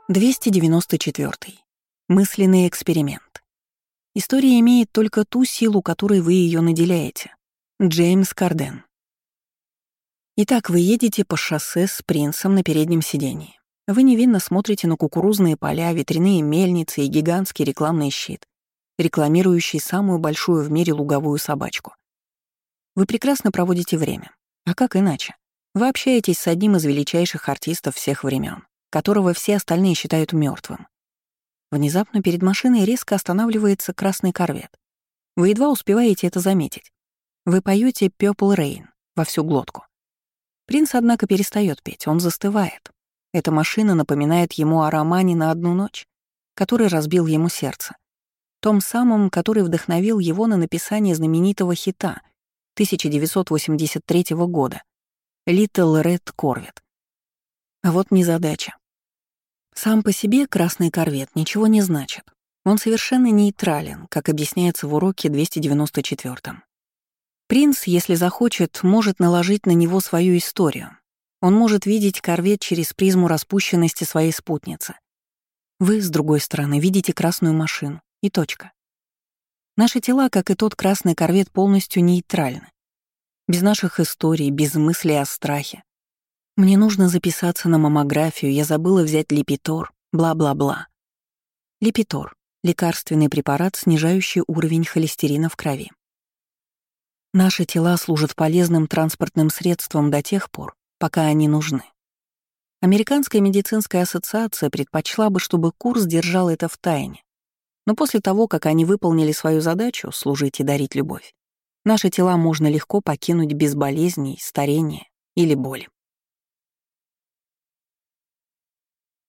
294. Мысленный эксперимент. История имеет только ту силу, которой вы ее наделяете. Джеймс Карден. Итак, вы едете по шоссе с принцем на переднем сидении. Вы невинно смотрите на кукурузные поля, ветряные мельницы и гигантский рекламный щит, рекламирующий самую большую в мире луговую собачку. Вы прекрасно проводите время. А как иначе? Вы общаетесь с одним из величайших артистов всех времен, которого все остальные считают мертвым. Внезапно перед машиной резко останавливается красный корвет. Вы едва успеваете это заметить. Вы поете Purple Rain во всю глотку. Принц, однако, перестает петь, он застывает. Эта машина напоминает ему о романе на одну ночь, который разбил ему сердце. Том самом, который вдохновил его на написание знаменитого хита 1983 года «Little Red Corvette». А вот незадача. Сам по себе красный корвет ничего не значит. Он совершенно нейтрален, как объясняется в уроке 294. Принц, если захочет, может наложить на него свою историю. Он может видеть корвет через призму распущенности своей спутницы. Вы, с другой стороны, видите красную машину. И точка. Наши тела, как и тот красный корвет, полностью нейтральны. Без наших историй, без мыслей о страхе. Мне нужно записаться на маммографию, я забыла взять Липитор, бла-бла-бла. Липитор — лекарственный препарат, снижающий уровень холестерина в крови. Наши тела служат полезным транспортным средством до тех пор, пока они нужны. Американская медицинская ассоциация предпочла бы, чтобы курс держал это в тайне. Но после того, как они выполнили свою задачу — служить и дарить любовь, наши тела можно легко покинуть без болезней, старения или боли.